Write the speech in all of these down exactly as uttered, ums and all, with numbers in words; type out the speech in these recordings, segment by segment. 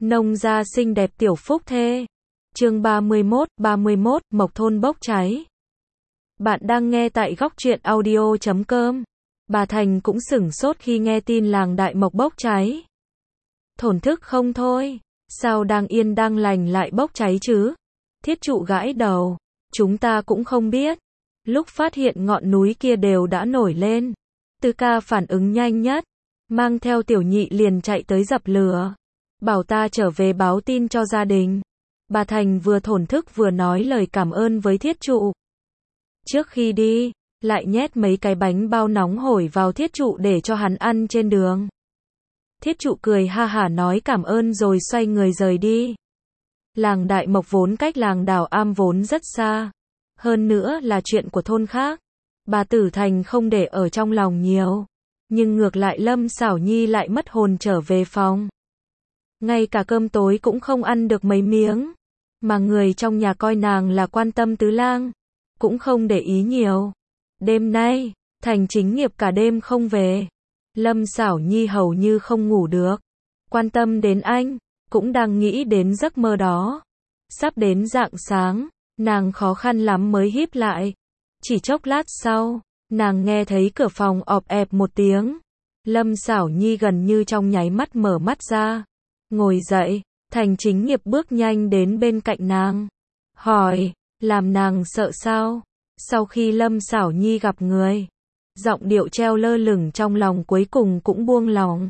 Nông gia xinh đẹp tiểu phúc thê. Chương ba mươi mốt, ba mươi mốt, Mộc thôn bốc cháy. Bạn đang nghe tại góc truyện audio chấm com. Bà Thành cũng sửng sốt khi nghe tin làng Đại Mộc bốc cháy. Thổn thức không thôi, sao đang yên đang lành lại bốc cháy chứ? Thiết trụ gãi đầu, chúng ta cũng không biết. Lúc phát hiện ngọn núi kia đều đã nổi lên. Tư ca phản ứng nhanh nhất, mang theo tiểu nhị liền chạy tới dập lửa. Bảo ta trở về báo tin cho gia đình. Bà Thành vừa thổn thức vừa nói lời cảm ơn với thiết trụ. Trước khi đi, lại nhét mấy cái bánh bao nóng hổi vào thiết trụ để cho hắn ăn trên đường. Thiết trụ cười ha hả nói cảm ơn rồi xoay người rời đi. Làng Đại Mộc vốn cách làng Đảo Am vốn rất xa. Hơn nữa là chuyện của thôn khác. Bà Tử Thành không để ở trong lòng nhiều. Nhưng ngược lại Lâm Xảo Nhi lại mất hồn trở về phòng. Ngay cả cơm tối cũng không ăn được mấy miếng. Mà người trong nhà coi nàng là quan tâm tứ lang. Cũng không để ý nhiều. Đêm nay, Thành Chính Nghiệp cả đêm không về. Lâm Xảo Nhi hầu như không ngủ được. Quan tâm đến anh, cũng đang nghĩ đến giấc mơ đó. Sắp đến rạng sáng, nàng khó khăn lắm mới híp lại. Chỉ chốc lát sau, nàng nghe thấy cửa phòng ọp ẹp một tiếng. Lâm Xảo Nhi gần như trong nháy mắt mở mắt ra. Ngồi dậy, Thành Chính Nghiệp bước nhanh đến bên cạnh nàng. Hỏi, làm nàng sợ sao? Sau khi Lâm Xảo Nhi gặp người, giọng điệu treo lơ lửng trong lòng cuối cùng cũng buông lòng.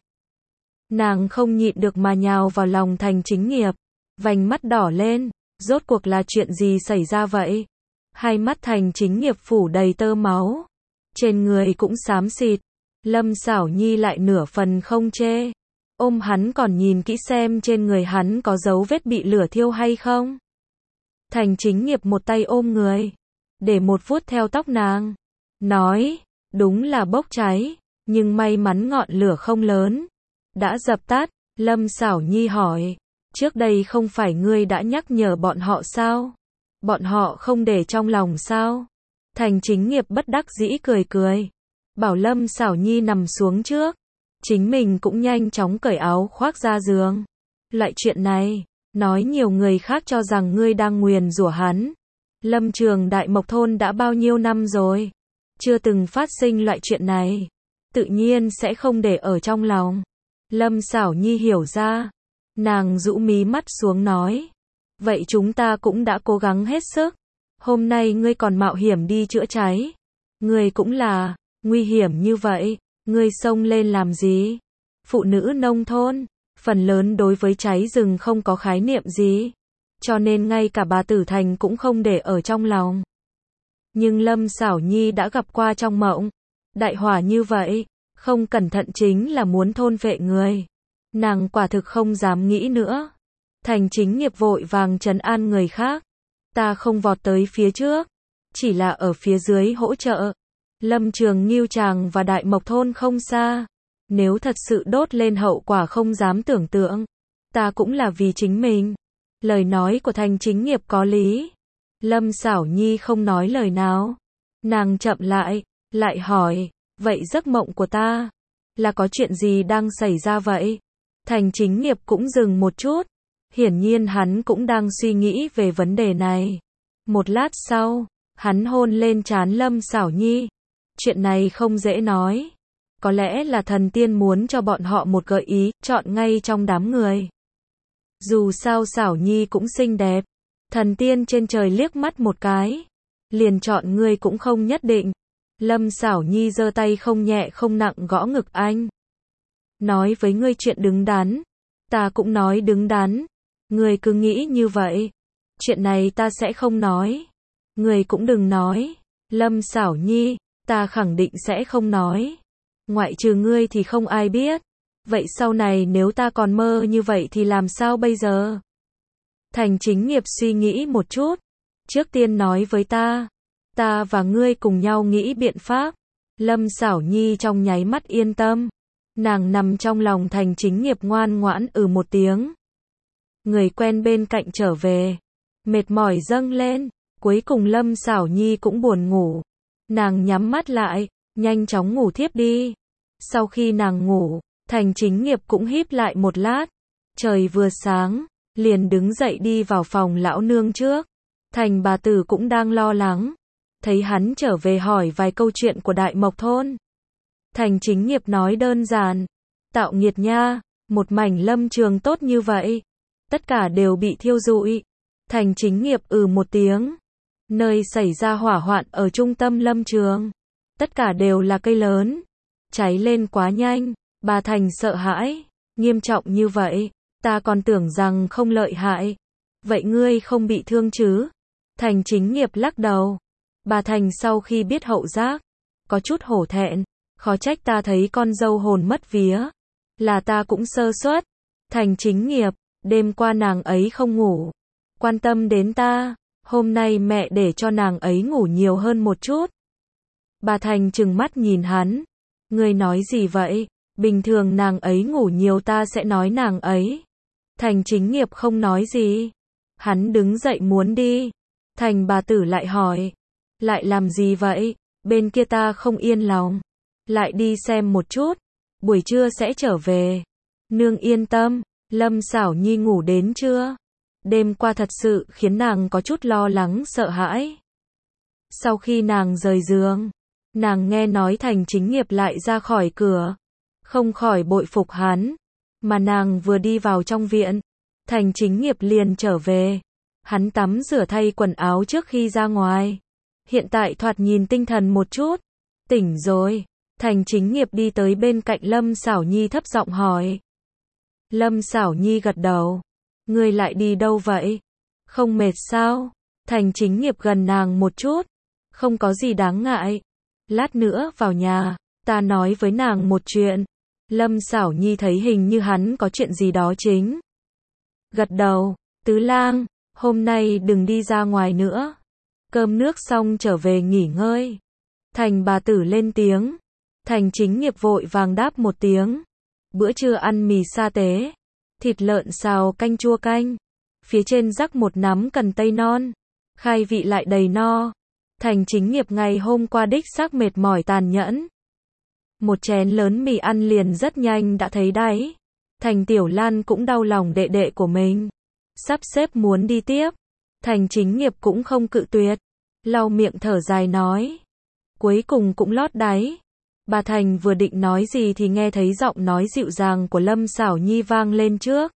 Nàng không nhịn được mà nhào vào lòng Thành Chính Nghiệp. Vành mắt đỏ lên, rốt cuộc là chuyện gì xảy ra vậy? Hai mắt Thành Chính Nghiệp phủ đầy tơ máu. Trên người cũng xám xịt. Lâm Xảo Nhi lại nửa phần không chê. Ôm hắn còn nhìn kỹ xem trên người hắn có dấu vết bị lửa thiêu hay không. Thành Chính Nghiệp một tay ôm người, để một vuốt theo tóc nàng. Nói, đúng là bốc cháy, nhưng may mắn ngọn lửa không lớn. Đã dập tắt. Lâm Xảo Nhi hỏi, trước đây không phải ngươi đã nhắc nhở bọn họ sao? Bọn họ không để trong lòng sao? Thành Chính Nghiệp bất đắc dĩ cười cười. Bảo Lâm Xảo Nhi nằm xuống trước. Chính mình cũng nhanh chóng cởi áo khoác ra giường. Loại chuyện này, nói nhiều người khác cho rằng ngươi đang nguyền rủa hắn. Lâm trường Đại Mộc thôn đã bao nhiêu năm rồi, chưa từng phát sinh loại chuyện này. Tự nhiên sẽ không để ở trong lòng. Lâm Xảo Nhi hiểu ra. Nàng rũ mí mắt xuống nói. Vậy chúng ta cũng đã cố gắng hết sức. Hôm nay ngươi còn mạo hiểm đi chữa cháy. Ngươi cũng là, nguy hiểm như vậy. Ngươi xông lên làm gì? Phụ nữ nông thôn, phần lớn đối với cháy rừng không có khái niệm gì. Cho nên ngay cả bà Tử Thành cũng không để ở trong lòng. Nhưng Lâm Xảo Nhi đã gặp qua trong mộng. Đại hỏa như vậy, không cẩn thận chính là muốn thôn phệ người. Nàng quả thực không dám nghĩ nữa. Thành Chính Nghiệp vội vàng trấn an người khác. Ta không vọt tới phía trước, chỉ là ở phía dưới hỗ trợ. Lâm Trường Ngưu Tràng và Đại Mộc thôn không xa. Nếu thật sự đốt lên hậu quả không dám tưởng tượng. Ta cũng là vì chính mình. Lời nói của Thành Chính Nghiệp có lý. Lâm Xảo Nhi không nói lời nào. Nàng chậm lại, lại hỏi, vậy giấc mộng của ta, là có chuyện gì đang xảy ra vậy? Thành Chính Nghiệp cũng dừng một chút. Hiển nhiên hắn cũng đang suy nghĩ về vấn đề này. Một lát sau, hắn hôn lên trán Lâm Xảo Nhi. Chuyện này không dễ nói. Có lẽ là thần tiên muốn cho bọn họ một gợi ý, chọn ngay trong đám người. Dù sao Xảo Nhi cũng xinh đẹp. Thần tiên trên trời liếc mắt một cái, liền chọn ngươi cũng không nhất định. Lâm Xảo Nhi giơ tay không nhẹ không nặng gõ ngực anh. Nói với ngươi chuyện đứng đắn. Ta cũng nói đứng đắn. Ngươi cứ nghĩ như vậy. Chuyện này ta sẽ không nói. Ngươi cũng đừng nói. Lâm Xảo Nhi, ta khẳng định sẽ không nói. Ngoại trừ ngươi thì không ai biết. Vậy sau này nếu ta còn mơ như vậy thì làm sao bây giờ? Thành Chính Nghiệp suy nghĩ một chút. Trước tiên nói với ta. Ta và ngươi cùng nhau nghĩ biện pháp. Lâm Xảo Nhi trong nháy mắt yên tâm. Nàng nằm trong lòng Thành Chính Nghiệp ngoan ngoãn ừ một tiếng. Người quen bên cạnh trở về. Mệt mỏi dâng lên. Cuối cùng Lâm Xảo Nhi cũng buồn ngủ. Nàng nhắm mắt lại, nhanh chóng ngủ thiếp đi. Sau khi nàng ngủ, Thành Chính Nghiệp cũng híp lại một lát. Trời vừa sáng, liền đứng dậy đi vào phòng lão nương trước. Thành bà tử cũng đang lo lắng. Thấy hắn trở về hỏi vài câu chuyện của Đại Mộc thôn. Thành Chính Nghiệp nói đơn giản. Tạo nghiệt nha, một mảnh lâm trường tốt như vậy. Tất cả đều bị thiêu rụi. Thành Chính Nghiệp ừ một tiếng. Nơi xảy ra hỏa hoạn ở trung tâm lâm trường. Tất cả đều là cây lớn. Cháy lên quá nhanh. Bà Thành sợ hãi. Nghiêm trọng như vậy. Ta còn tưởng rằng không lợi hại. Vậy ngươi không bị thương chứ? Thành Chính Nghiệp lắc đầu. Bà Thành sau khi biết hậu giác. Có chút hổ thẹn. Khó trách ta thấy con dâu hồn mất vía. Là ta cũng sơ suất. Thành Chính Nghiệp. Đêm qua nàng ấy không ngủ. Quan tâm đến ta. Hôm nay mẹ để cho nàng ấy ngủ nhiều hơn một chút. Bà Thành trừng mắt nhìn hắn. Ngươi nói gì vậy? Bình thường nàng ấy ngủ nhiều ta sẽ nói nàng ấy. Thành Chính Nghiệp không nói gì. Hắn đứng dậy muốn đi. Thành bà tử lại hỏi. Lại làm gì vậy? Bên kia ta không yên lòng. Lại đi xem một chút. Buổi trưa sẽ trở về. Nương yên tâm. Lâm Xảo Nhi ngủ đến chưa? Đêm qua thật sự khiến nàng có chút lo lắng sợ hãi. Sau khi nàng rời giường, nàng nghe nói Thành Chính Nghiệp lại ra khỏi cửa. Không khỏi bội phục hắn. Mà nàng vừa đi vào trong viện, Thành Chính Nghiệp liền trở về. Hắn tắm rửa thay quần áo trước khi ra ngoài. Hiện tại thoạt nhìn tinh thần một chút. Tỉnh rồi. Thành Chính Nghiệp đi tới bên cạnh Lâm Xảo Nhi thấp giọng hỏi. Lâm Xảo Nhi gật đầu. Ngươi lại đi đâu vậy? Không mệt sao? Thành Chính Nghiệp gần nàng một chút. Không có gì đáng ngại. Lát nữa vào nhà, ta nói với nàng một chuyện. Lâm Xảo Nhi thấy hình như hắn có chuyện gì đó chính. Gật đầu. Tứ lang, hôm nay đừng đi ra ngoài nữa. Cơm nước xong trở về nghỉ ngơi. Thành bà tử lên tiếng. Thành Chính Nghiệp vội vàng đáp một tiếng. Bữa trưa ăn mì sa tế. Thịt lợn xào canh chua canh. Phía trên rắc một nắm cần tây non. Khai vị lại đầy no. Thành Chính Nghiệp ngày hôm qua đích xác mệt mỏi tàn nhẫn. Một chén lớn mì ăn liền rất nhanh đã thấy đáy. Thành Tiểu Lan cũng đau lòng đệ đệ của mình. Sắp xếp muốn đi tiếp. Thành Chính Nghiệp cũng không cự tuyệt. Lau miệng thở dài nói. Cuối cùng cũng lót đáy. Bà Thành vừa định nói gì thì nghe thấy giọng nói dịu dàng của Lâm Xảo Nhi vang lên trước.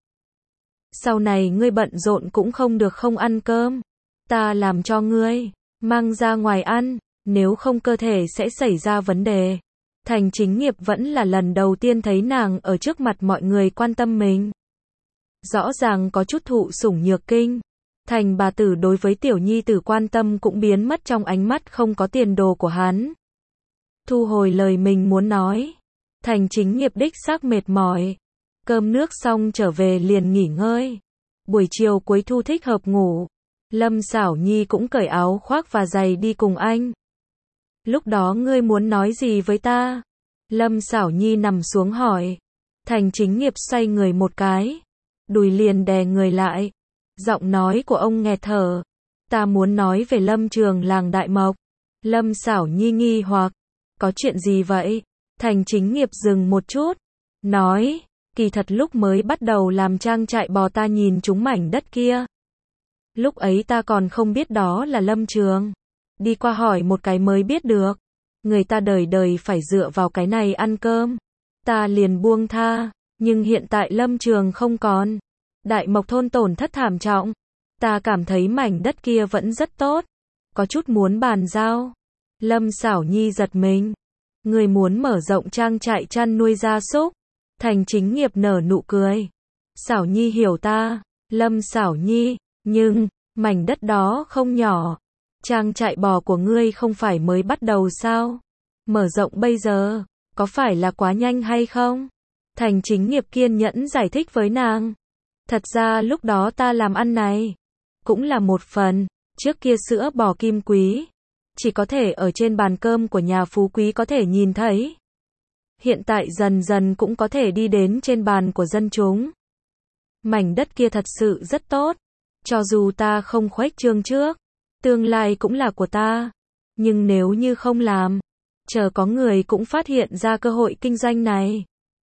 Sau này ngươi bận rộn cũng không được không ăn cơm. Ta làm cho ngươi. Mang ra ngoài ăn. Nếu không cơ thể sẽ xảy ra vấn đề. Thành Chính Nghiệp vẫn là lần đầu tiên thấy nàng ở trước mặt mọi người quan tâm mình. Rõ ràng có chút thụ sủng nhược kinh. Thành bà tử đối với tiểu nhi tử quan tâm cũng biến mất trong ánh mắt không có tiền đồ của hắn. Thu hồi lời mình muốn nói. Thành Chính Nghiệp đích xác mệt mỏi. Cơm nước xong trở về liền nghỉ ngơi. Buổi chiều cuối thu thích hợp ngủ. Lâm Xảo Nhi cũng cởi áo khoác và giày đi cùng anh. Lúc đó ngươi muốn nói gì với ta? Lâm Xảo Nhi nằm xuống hỏi. Thành Chính Nghiệp xoay người một cái. Đùi liền đè người lại. Giọng nói của ông nghẹt thở. Ta muốn nói về lâm trường làng Đại Mộc. Lâm Xảo Nhi nghi hoặc. Có chuyện gì vậy? Thành Chính Nghiệp dừng một chút. Nói. Kỳ thật lúc mới bắt đầu làm trang trại bò ta nhìn chúng mảnh đất kia. Lúc ấy ta còn không biết đó là lâm trường. Đi qua hỏi một cái mới biết được. Người ta đời đời phải dựa vào cái này ăn cơm. Ta liền buông tha. Nhưng hiện tại lâm trường không còn. Đại Mộc thôn tổn thất thảm trọng. Ta cảm thấy mảnh đất kia vẫn rất tốt. Có chút muốn bàn giao. Lâm Xảo Nhi giật mình. Người muốn mở rộng trang trại chăn nuôi gia súc. Thành Chính Nghiệp nở nụ cười. Xảo Nhi hiểu ta. Lâm Xảo Nhi. Nhưng, mảnh đất đó không nhỏ. Trang trại bò của ngươi không phải mới bắt đầu sao? Mở rộng bây giờ, có phải là quá nhanh hay không? Thành Chính Nghiệp kiên nhẫn giải thích với nàng. Thật ra lúc đó ta làm ăn này, cũng là một phần. Trước kia sữa bò kim quý, chỉ có thể ở trên bàn cơm của nhà phú quý có thể nhìn thấy. Hiện tại dần dần cũng có thể đi đến trên bàn của dân chúng. Mảnh đất kia thật sự rất tốt. Cho dù ta không khuếch trương trước, tương lai cũng là của ta. Nhưng nếu như không làm, chờ có người cũng phát hiện ra cơ hội kinh doanh này.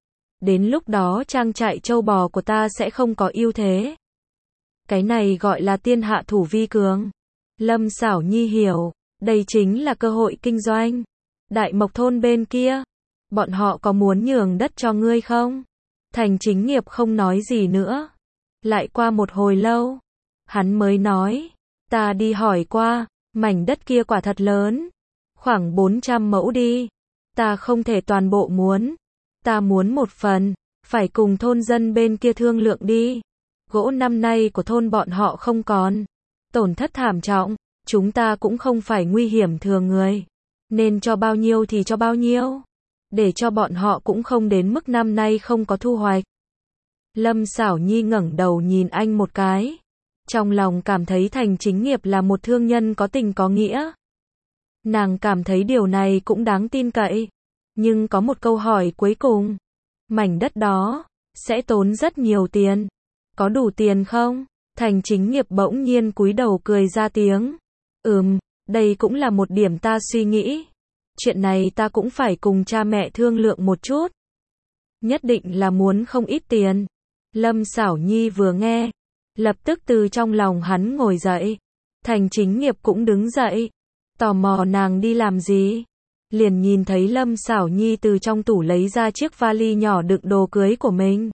Đến lúc đó trang trại trâu bò của ta sẽ không có ưu thế. Cái này gọi là tiên hạ thủ vi cường. Lâm Sảo Nhi hiểu, đây chính là cơ hội kinh doanh. Đại Mộc thôn bên kia, bọn họ có muốn nhường đất cho ngươi không? Thành Chính Nghiệp không nói gì nữa. Lại qua một hồi lâu, hắn mới nói, ta đi hỏi qua, mảnh đất kia quả thật lớn, khoảng bốn trăm mẫu đi. Ta không thể toàn bộ muốn, ta muốn một phần, phải cùng thôn dân bên kia thương lượng đi. Gỗ năm nay của thôn bọn họ không còn, tổn thất thảm trọng, chúng ta cũng không phải nguy hiểm thừa người, nên cho bao nhiêu thì cho bao nhiêu, để cho bọn họ cũng không đến mức năm nay không có thu hoạch. Lâm Sảo Nhi ngẩng đầu nhìn anh một cái, trong lòng cảm thấy Thành Chính Nghiệp là một thương nhân có tình có nghĩa. Nàng cảm thấy điều này cũng đáng tin cậy, nhưng có một câu hỏi cuối cùng, mảnh đất đó sẽ tốn rất nhiều tiền, có đủ tiền không? Thành Chính Nghiệp bỗng nhiên cúi đầu cười ra tiếng, ừm, đây cũng là một điểm ta suy nghĩ, chuyện này ta cũng phải cùng cha mẹ thương lượng một chút, nhất định là muốn không ít tiền. Lâm Sảo Nhi vừa nghe, lập tức từ trong lòng hắn ngồi dậy. Thành Chính Nghiệp cũng đứng dậy, tò mò nàng đi làm gì. Liền nhìn thấy Lâm Sảo Nhi từ trong tủ lấy ra chiếc vali nhỏ đựng đồ cưới của mình.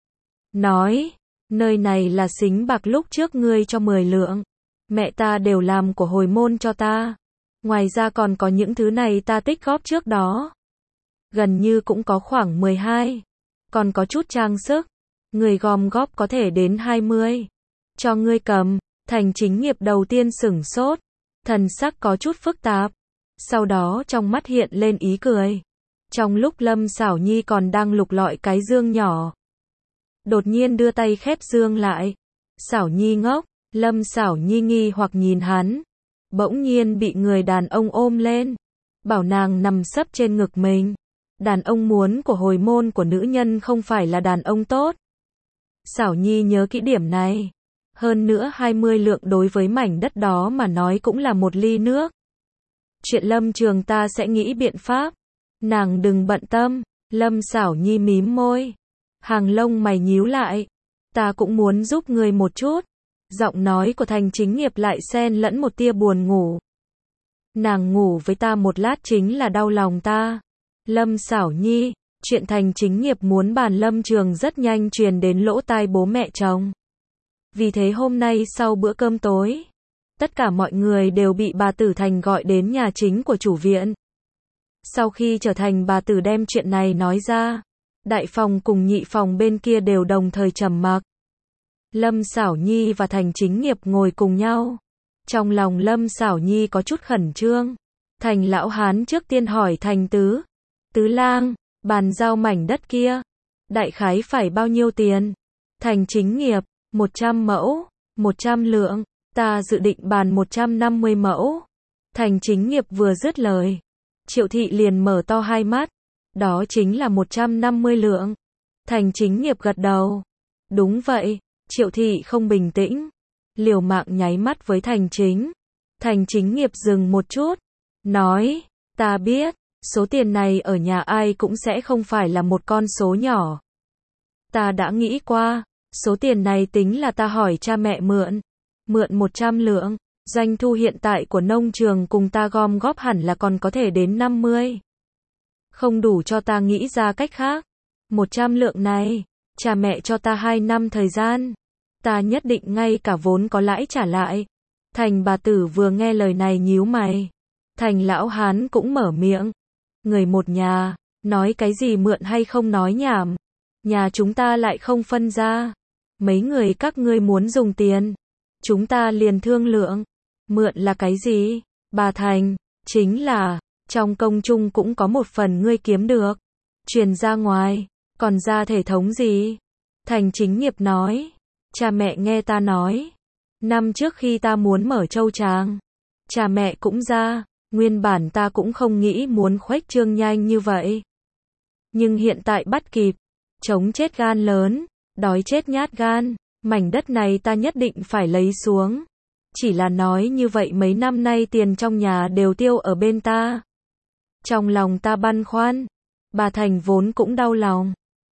Nói, nơi này là xính bạc lúc trước ngươi cho mười lượng. Mẹ ta đều làm của hồi môn cho ta. Ngoài ra còn có những thứ này ta tích góp trước đó. Gần như cũng có khoảng mười hai. Còn có chút trang sức. Người gom góp có thể đến hai mươi. Cho ngươi cầm. Thành Chính Nghiệp đầu tiên sửng sốt. Thần sắc có chút phức tạp. Sau đó trong mắt hiện lên ý cười. Trong lúc Lâm Sảo Nhi còn đang lục lọi cái dương nhỏ, đột nhiên đưa tay khép dương lại. Sảo Nhi ngốc. Lâm Sảo Nhi nghi hoặc nhìn hắn. Bỗng nhiên bị người đàn ông ôm lên, bảo nàng nằm sấp trên ngực mình. Đàn ông muốn của hồi môn của nữ nhân không phải là đàn ông tốt. Sảo Nhi nhớ kỹ điểm này. Hơn nữa hai mươi lượng đối với mảnh đất đó mà nói cũng là một ly nước. Chuyện Lâm Trường ta sẽ nghĩ biện pháp. Nàng đừng bận tâm. Lâm Sảo Nhi mím môi, hàng lông mày nhíu lại. Ta cũng muốn giúp người một chút. Giọng nói của Thành Chính Nghiệp lại xen lẫn một tia buồn ngủ. Nàng ngủ với ta một lát chính là đau lòng ta. Lâm Sảo Nhi, chuyện Thành Chính Nghiệp muốn bàn Lâm Trường rất nhanh truyền đến lỗ tai bố mẹ chồng. Vì thế hôm nay sau bữa cơm tối, tất cả mọi người đều bị bà Tử Thành gọi đến nhà chính của chủ viện. Sau khi trở thành bà Tử đem chuyện này nói ra, đại phòng cùng nhị phòng bên kia đều đồng thời trầm mặc. Lâm Sảo Nhi và Thành Chính Nghiệp ngồi cùng nhau. Trong lòng Lâm Sảo Nhi có chút khẩn trương. Thành lão hán trước tiên hỏi Thành tứ. Tứ lang, bàn giao mảnh đất kia, đại khái phải bao nhiêu tiền? Thành Chính Nghiệp, một trăm mẫu, một trăm lượng, ta dự định bàn một trăm năm mươi mẫu. Thành Chính Nghiệp vừa dứt lời, Triệu Thị liền mở to hai mắt. Đó chính là một trăm năm mươi lượng. Thành Chính Nghiệp gật đầu. Đúng vậy. Triệu Thị không bình tĩnh, liều mạng nháy mắt với Thành Chính. Thành Chính Nghiệp dừng một chút, nói, ta biết, số tiền này ở nhà ai cũng sẽ không phải là một con số nhỏ. Ta đã nghĩ qua, số tiền này tính là ta hỏi cha mẹ mượn, mượn một trăm lượng, doanh thu hiện tại của nông trường cùng ta gom góp hẳn là còn có thể đến năm mươi. Không đủ cho ta nghĩ ra cách khác. một trăm lượng này, cha mẹ cho ta hai năm thời gian, ta nhất định ngay cả vốn có lãi trả lại. Thành bà Tử vừa nghe lời này nhíu mày. Thành lão hán cũng mở miệng. Người một nhà, nói cái gì mượn hay không nói nhảm. Nhà chúng ta lại không phân ra. Mấy người các ngươi muốn dùng tiền, chúng ta liền thương lượng. Mượn là cái gì? Bà Thành, chính là, trong công chung cũng có một phần ngươi kiếm được, truyền ra ngoài, còn ra thể thống gì? Thành Chính Nghiệp nói, cha mẹ nghe ta nói, năm trước khi ta muốn mở châu tràng, cha mẹ cũng ra, nguyên bản ta cũng không nghĩ muốn khuếch trương nhanh như vậy. Nhưng hiện tại bắt kịp, chống chết gan lớn, đói chết nhát gan, mảnh đất này ta nhất định phải lấy xuống. Chỉ là nói như vậy mấy năm nay tiền trong nhà đều tiêu ở bên ta. Trong lòng ta băn khoăn, bà Thành vốn cũng đau lòng.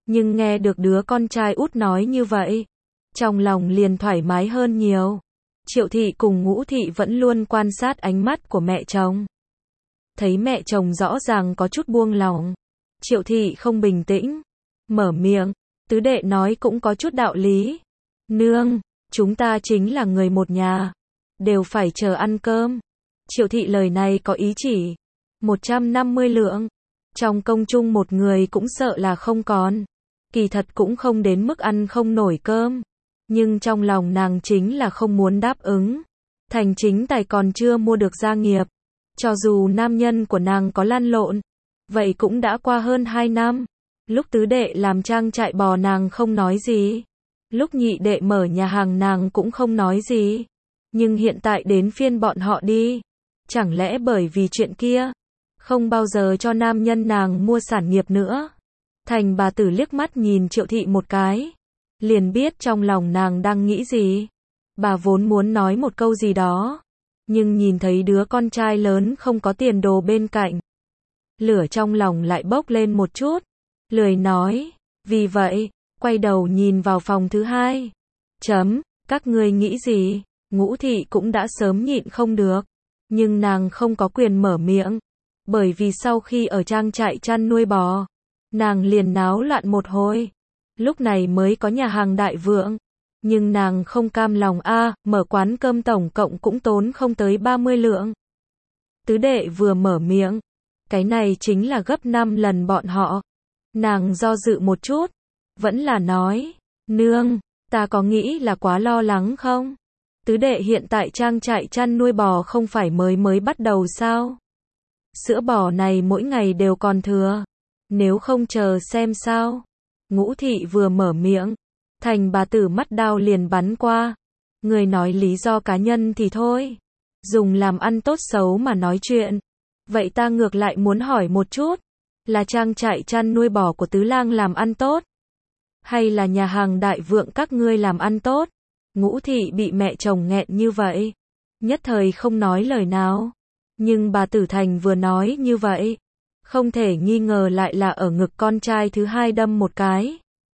Nhưng nghe được đứa con trai út nói như vậy, trong lòng liền thoải mái hơn nhiều. Triệu thị cùng Ngũ thị vẫn luôn quan sát ánh mắt của mẹ chồng. Thấy mẹ chồng rõ ràng có chút buông lỏng, Triệu thị không bình tĩnh, mở miệng, tứ đệ nói cũng có chút đạo lý. Nương, chúng ta chính là người một nhà, đều phải chờ ăn cơm. Triệu thị lời này có ý chỉ một trăm năm mươi lượng. Trong công chung một người cũng sợ là không còn. Kỳ thật cũng không đến mức ăn không nổi cơm. Nhưng trong lòng nàng chính là không muốn đáp ứng. Thành chính tài còn chưa mua được gia nghiệp. Cho dù nam nhân của nàng có lăn lộn, vậy cũng đã qua hơn hai năm. Lúc tứ đệ làm trang trại bò nàng không nói gì. Lúc nhị đệ mở nhà hàng nàng cũng không nói gì. Nhưng hiện tại đến phiên bọn họ đi. Chẳng lẽ bởi vì chuyện kia, không bao giờ cho nam nhân nàng mua sản nghiệp nữa. Thành bà tử liếc mắt nhìn Triệu thị một cái, liền biết trong lòng nàng đang nghĩ gì. Bà vốn muốn nói một câu gì đó, nhưng nhìn thấy đứa con trai lớn không có tiền đồ bên cạnh, lửa trong lòng lại bốc lên một chút, lười nói. Vì vậy, quay đầu nhìn vào phòng thứ hai. Chấm, các ngươi nghĩ gì? Ngũ thị cũng đã sớm nhịn không được, nhưng nàng không có quyền mở miệng, bởi vì sau khi ở trang trại chăn nuôi bò, nàng liền náo loạn một hồi. Lúc này mới có nhà hàng đại vượng, nhưng nàng không cam lòng a, à, mở quán cơm tổng cộng cũng tốn không tới ba mươi lượng. Tứ đệ vừa mở miệng, cái này chính là gấp năm lần bọn họ. Nàng do dự một chút, vẫn là nói, nương, ta có nghĩ là quá lo lắng không? Tứ đệ hiện tại trang trại chăn nuôi bò không phải mới mới bắt đầu sao? Sữa bò này mỗi ngày đều còn thừa. Nếu không chờ xem sao? Ngũ thị vừa mở miệng, thành bà tử mắt đao liền bắn qua. Người nói lý do cá nhân thì thôi, dùng làm ăn tốt xấu mà nói chuyện. Vậy ta ngược lại muốn hỏi một chút, là trang trại chăn nuôi bò của tứ lang làm ăn tốt, hay là nhà hàng đại vượng các ngươi làm ăn tốt? Ngũ thị bị mẹ chồng nghẹn như vậy, nhất thời không nói lời nào. Nhưng bà tử Thành vừa nói như vậy, không thể nghi ngờ lại là ở ngực con trai thứ hai đâm một cái.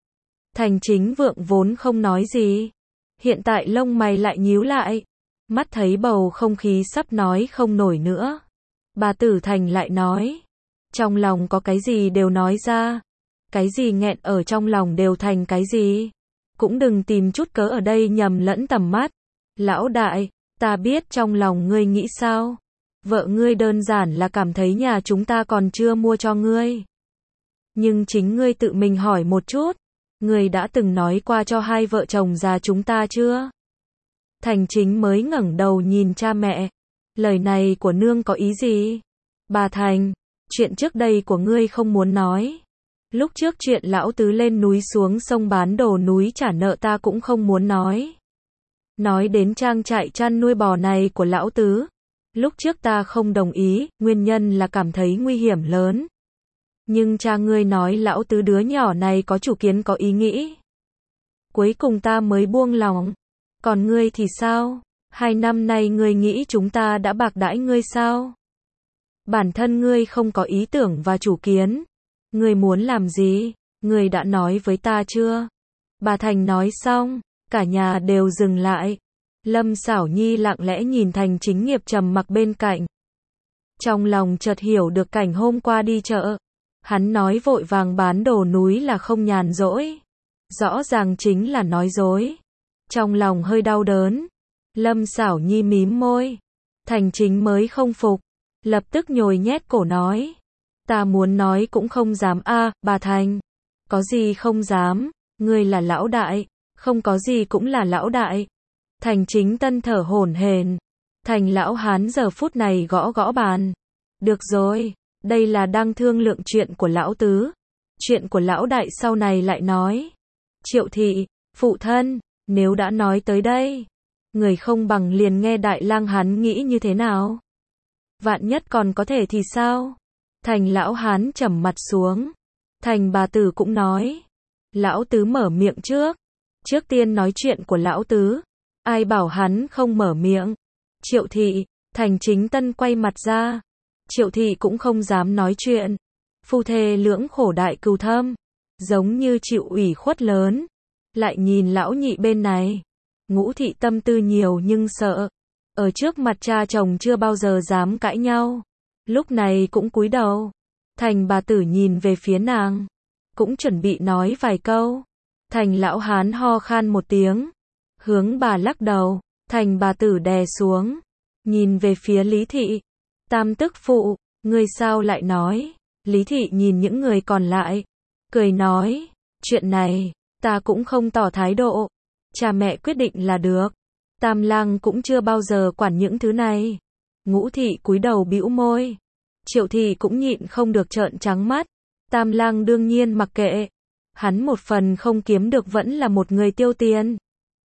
Thành chính vượng vốn không nói gì, hiện tại lông mày lại nhíu lại, mắt thấy bầu không khí sắp nói không nổi nữa. Bà tử Thành lại nói, trong lòng có cái gì đều nói ra, cái gì nghẹn ở trong lòng đều thành cái gì. Cũng đừng tìm chút cớ ở đây nhầm lẫn tầm mắt. Lão đại, ta biết trong lòng ngươi nghĩ sao. Vợ ngươi đơn giản là cảm thấy nhà chúng ta còn chưa mua cho ngươi. Nhưng chính ngươi tự mình hỏi một chút, ngươi đã từng nói qua cho hai vợ chồng già chúng ta chưa? Thành chính mới ngẩng đầu nhìn cha mẹ. Lời này của nương có ý gì? Bà Thành, chuyện trước đây của ngươi không muốn nói. Lúc trước chuyện lão tứ lên núi xuống sông bán đồ núi trả nợ ta cũng không muốn nói. Nói đến trang trại chăn nuôi bò này của lão tứ, lúc trước ta không đồng ý, nguyên nhân là cảm thấy nguy hiểm lớn. Nhưng cha ngươi nói lão tứ đứa nhỏ này có chủ kiến có ý nghĩ. Cuối cùng ta mới buông lòng. Còn ngươi thì sao? Hai năm nay ngươi nghĩ chúng ta đã bạc đãi ngươi sao? Bản thân ngươi không có ý tưởng và chủ kiến. Ngươi muốn làm gì? Ngươi đã nói với ta chưa? Bà Thành nói xong, cả nhà đều dừng lại. Lâm Xảo Nhi lặng lẽ nhìn Thành Chính Nghiệp trầm mặc bên cạnh. Trong lòng chợt hiểu được cảnh hôm qua đi chợ. Hắn nói vội vàng bán đồ núi là không nhàn rỗi. Rõ ràng chính là nói dối. Trong lòng hơi đau đớn. Lâm Xảo Nhi mím môi. Thành Chính mới không phục. Lập tức nhồi nhét cổ nói. Ta muốn nói cũng không dám a, à, bà Thành. Có gì không dám, ngươi là lão đại, không có gì cũng là lão đại. Thành Chính Tân thở hổn hển. Thành lão hán giờ phút này gõ gõ bàn. Được rồi, đây là đang thương lượng chuyện của lão tứ. Chuyện của lão đại sau này lại nói. Triệu thị, phụ thân, nếu đã nói tới đây, người không bằng liền nghe đại lang hắn nghĩ như thế nào. Vạn nhất còn có thể thì sao? Thành lão hán trầm mặt xuống. Thành bà tử cũng nói. Lão tứ mở miệng trước. Trước tiên nói chuyện của lão tứ. Ai bảo hắn không mở miệng. Triệu thị, Thành Chính Tân quay mặt ra. Triệu thị cũng không dám nói chuyện. Phu thê lưỡng khổ đại cừu thâm. giống như chịu ủy khuất lớn. Lại nhìn lão nhị bên này. Ngũ thị tâm tư nhiều nhưng sợ. Ở trước mặt cha chồng chưa bao giờ dám cãi nhau. Lúc này cũng cúi đầu. Thành bà tử nhìn về phía nàng. Cũng chuẩn bị nói vài câu. Thành lão hán ho khan một tiếng. Hướng bà lắc đầu. Thành bà tử đè xuống. Nhìn về phía Lý thị. Tam tức phụ, ngươi sao lại nói? Lý thị nhìn những người còn lại. Cười nói. Chuyện này, ta cũng không tỏ thái độ. Cha mẹ quyết định là được. Tam lang cũng chưa bao giờ quản những thứ này. Ngũ thị cúi đầu bĩu môi. Triệu thị cũng nhịn không được trợn trắng mắt. Tam lang đương nhiên mặc kệ. Hắn một phần không kiếm được vẫn là một người tiêu tiền.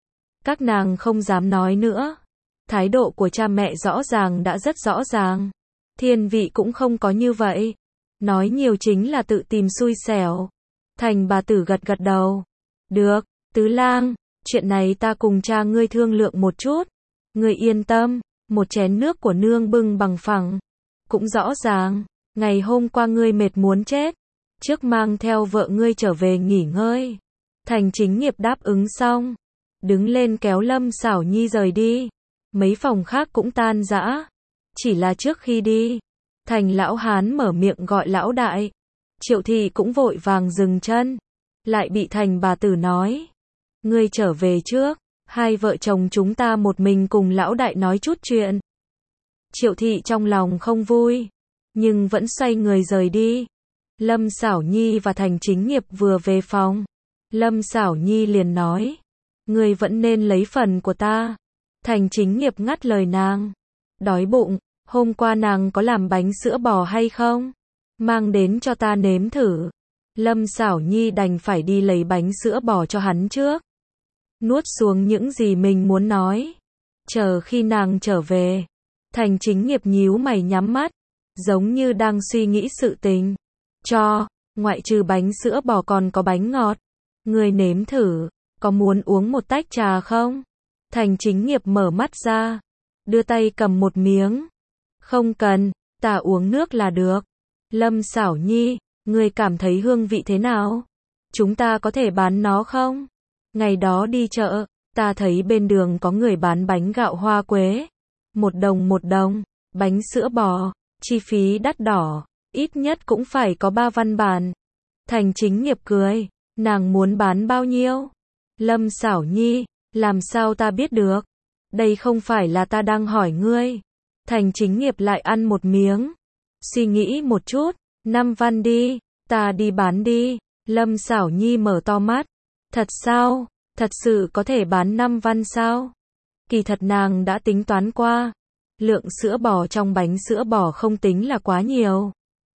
Các nàng không dám nói nữa. Thái độ của cha mẹ rõ ràng đã rất rõ ràng. Thiên vị cũng không có như vậy. Nói nhiều chính là tự tìm xui xẻo. Thành bà tử gật gật đầu. Được, tứ lang, chuyện này ta cùng cha ngươi thương lượng một chút. Ngươi yên tâm, một chén nước của nương bưng bằng phẳng. Cũng rõ ràng, ngày hôm qua ngươi mệt muốn chết. Trước mang theo vợ ngươi trở về nghỉ ngơi. Thành Chính Nghiệp đáp ứng xong. Đứng lên kéo Lâm Xảo Nhi rời đi. Mấy phòng khác cũng tan rã. Chỉ là trước khi đi, Thành lão hán mở miệng gọi lão đại. Triệu thị cũng vội vàng dừng chân. Lại bị Thành bà tử nói. Ngươi trở về trước. Hai vợ chồng chúng ta một mình cùng lão đại nói chút chuyện. Triệu thị trong lòng không vui. Nhưng vẫn xoay người rời đi. Lâm Xảo Nhi và Thành Chính Nghiệp vừa về phòng. Lâm Xảo Nhi liền nói. Ngươi vẫn nên lấy phần của ta. Thành Chính Nghiệp ngắt lời nàng. Đói bụng, hôm qua nàng có làm bánh sữa bò hay không? Mang đến cho ta nếm thử. Lâm Xảo Nhi đành phải đi lấy bánh sữa bò cho hắn trước. Nuốt xuống những gì mình muốn nói. Chờ khi nàng trở về. Thành Chính Nghiệp nhíu mày nhắm mắt. Giống như đang suy nghĩ sự tình. Cho, ngoại trừ bánh sữa bò còn có bánh ngọt. Ngươi nếm thử, có muốn uống một tách trà không? Thành Chính Nghiệp mở mắt ra. Đưa tay cầm một miếng. Không cần, ta uống nước là được. Lâm Xảo Nhi, ngươi cảm thấy hương vị thế nào? Chúng ta có thể bán nó không? Ngày đó đi chợ, ta thấy bên đường có người bán bánh gạo hoa quế. Một đồng một đồng, bánh sữa bò, chi phí đắt đỏ, ít nhất cũng phải có ba văn bản. Thành Chính Nghiệp cười, nàng muốn bán bao nhiêu? Lâm Xảo Nhi, làm sao ta biết được? Đây không phải là ta đang hỏi ngươi. Thành Chính Nghiệp lại ăn một miếng. Suy nghĩ một chút, năm văn đi, ta đi bán đi. Lâm Xảo Nhi mở to mắt. Thật sao? Thật sự có thể bán năm văn sao? Kỳ thật nàng đã tính toán qua. Lượng sữa bò trong bánh sữa bò không tính là quá nhiều.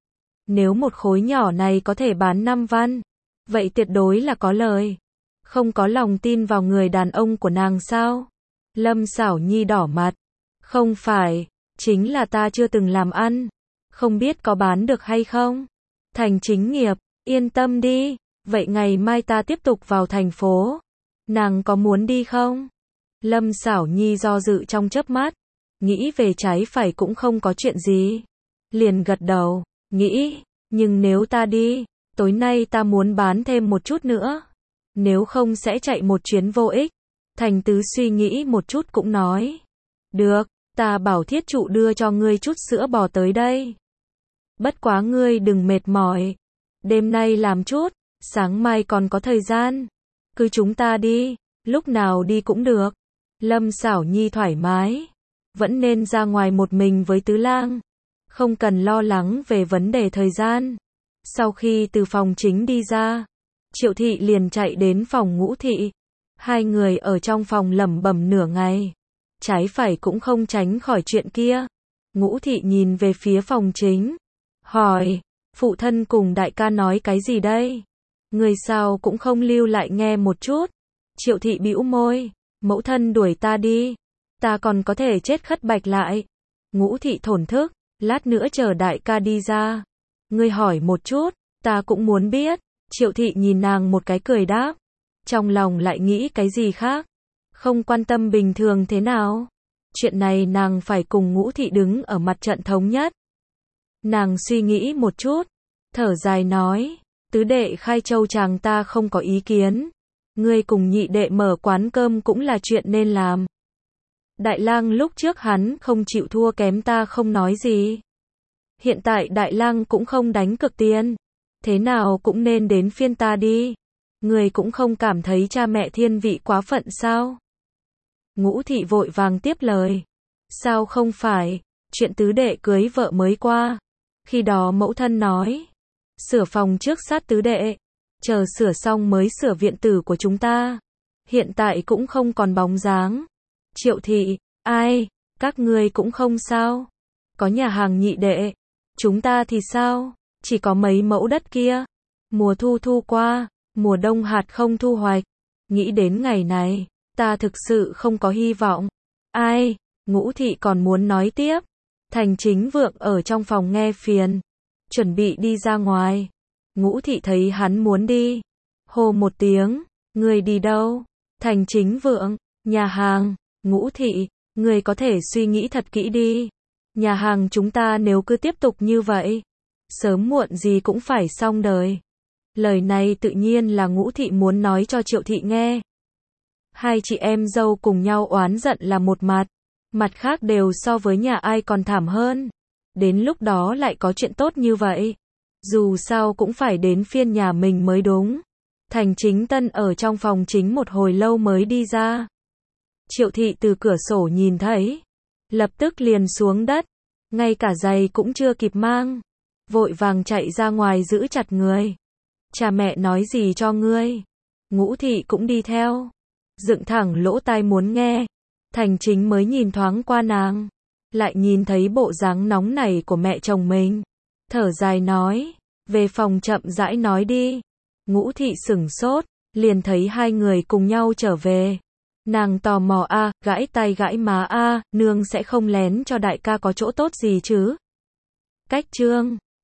Nếu một khối nhỏ này có thể bán năm văn, vậy tuyệt đối là có lời. Không có lòng tin vào người đàn ông của nàng sao? Lâm Xảo Nhi đỏ mặt. Không phải, chính là ta chưa từng làm ăn. Không biết có bán được hay không? Thành Chính Nghiệp, yên tâm đi. Vậy ngày mai ta tiếp tục vào thành phố. Nàng có muốn đi không? Lâm Xảo Nhi do dự trong chớp mắt. Nghĩ về trái phải cũng không có chuyện gì. Liền gật đầu, nghĩ, nhưng nếu ta đi, tối nay ta muốn bán thêm một chút nữa. Nếu không sẽ chạy một chuyến vô ích. Thành Tứ suy nghĩ một chút cũng nói. Được, ta bảo thiết trụ đưa cho ngươi chút sữa bò tới đây. Bất quá ngươi đừng mệt mỏi. Đêm nay làm chút, sáng mai còn có thời gian. Cứ chúng ta đi, lúc nào đi cũng được. Lâm Xảo Nhi thoải mái. Vẫn nên ra ngoài một mình với Tứ lang. Không cần lo lắng về vấn đề thời gian. Sau khi từ phòng chính đi ra, Triệu thị liền chạy đến phòng Ngũ thị. Hai người ở trong phòng lẩm bẩm nửa ngày. Trái phải cũng không tránh khỏi chuyện kia. Ngũ thị nhìn về phía phòng chính. Hỏi, phụ thân cùng đại ca nói cái gì đây? Người sao cũng không lưu lại nghe một chút. Triệu thị bĩu môi. Mẫu thân đuổi ta đi. Ta còn có thể chết khất bạch lại. Ngũ thị thổn thức. Lát nữa chờ đại ca đi ra. Ngươi hỏi một chút, ta cũng muốn biết. Triệu thị nhìn nàng một cái cười đáp. Trong lòng lại nghĩ cái gì khác. Không quan tâm bình thường thế nào. Chuyện này nàng phải cùng Ngũ thị đứng ở mặt trận thống nhất. Nàng suy nghĩ một chút. Thở dài nói. Tứ đệ khai châu chàng ta không có ý kiến. Ngươi cùng nhị đệ mở quán cơm cũng là chuyện nên làm. Đại lang lúc trước hắn không chịu thua kém ta không nói gì. Hiện tại đại lang cũng không đánh cược tiền. Thế nào cũng nên đến phiên ta đi. Ngươi cũng không cảm thấy cha mẹ thiên vị quá phận sao? Ngũ thị vội vàng tiếp lời. Sao không phải, chuyện tứ đệ cưới vợ mới qua. Khi đó mẫu thân nói, sửa phòng trước sát tứ đệ, chờ sửa xong mới sửa viện tử của chúng ta. Hiện tại cũng không còn bóng dáng. Triệu thị, ai, các ngươi cũng không sao. Có nhà hàng nhị đệ, chúng ta thì sao, chỉ có mấy mẫu đất kia. Mùa thu thu qua, mùa đông hạt không thu hoạch. Nghĩ đến ngày này, ta thực sự không có hy vọng. Ai, Ngũ thị còn muốn nói tiếp. Thành Chính Vượng ở trong phòng nghe phiền, chuẩn bị đi ra ngoài. Ngũ thị thấy hắn muốn đi, hô một tiếng, người đi đâu? Thành Chính Vượng, nhà hàng. Ngũ thị, người có thể suy nghĩ thật kỹ đi. Nhà hàng chúng ta nếu cứ tiếp tục như vậy, sớm muộn gì cũng phải xong đời. Lời này tự nhiên là Ngũ thị muốn nói cho Triệu thị nghe. Hai chị em dâu cùng nhau oán giận là một mặt, mặt khác đều so với nhà ai còn thảm hơn. Đến lúc đó lại có chuyện tốt như vậy, dù sao cũng phải đến phiên nhà mình mới đúng. Thành Chính Tân ở trong phòng chính một hồi lâu mới đi ra. Triệu thị từ cửa sổ nhìn thấy, lập tức liền xuống đất, ngay cả giày cũng chưa kịp mang, vội vàng chạy ra ngoài giữ chặt người. Cha mẹ nói gì cho ngươi? Ngũ thị cũng đi theo, dựng thẳng lỗ tai muốn nghe. Thành Chính mới nhìn thoáng qua nàng, lại nhìn thấy bộ dáng nóng nảy của mẹ chồng mình, thở dài nói, về phòng chậm rãi nói đi. Ngũ thị sửng sốt, liền thấy hai người cùng nhau trở về. Nàng tò mò a, à, gãi tay gãi má a, à, nương sẽ không lén cho đại ca có chỗ tốt gì chứ? Cách chương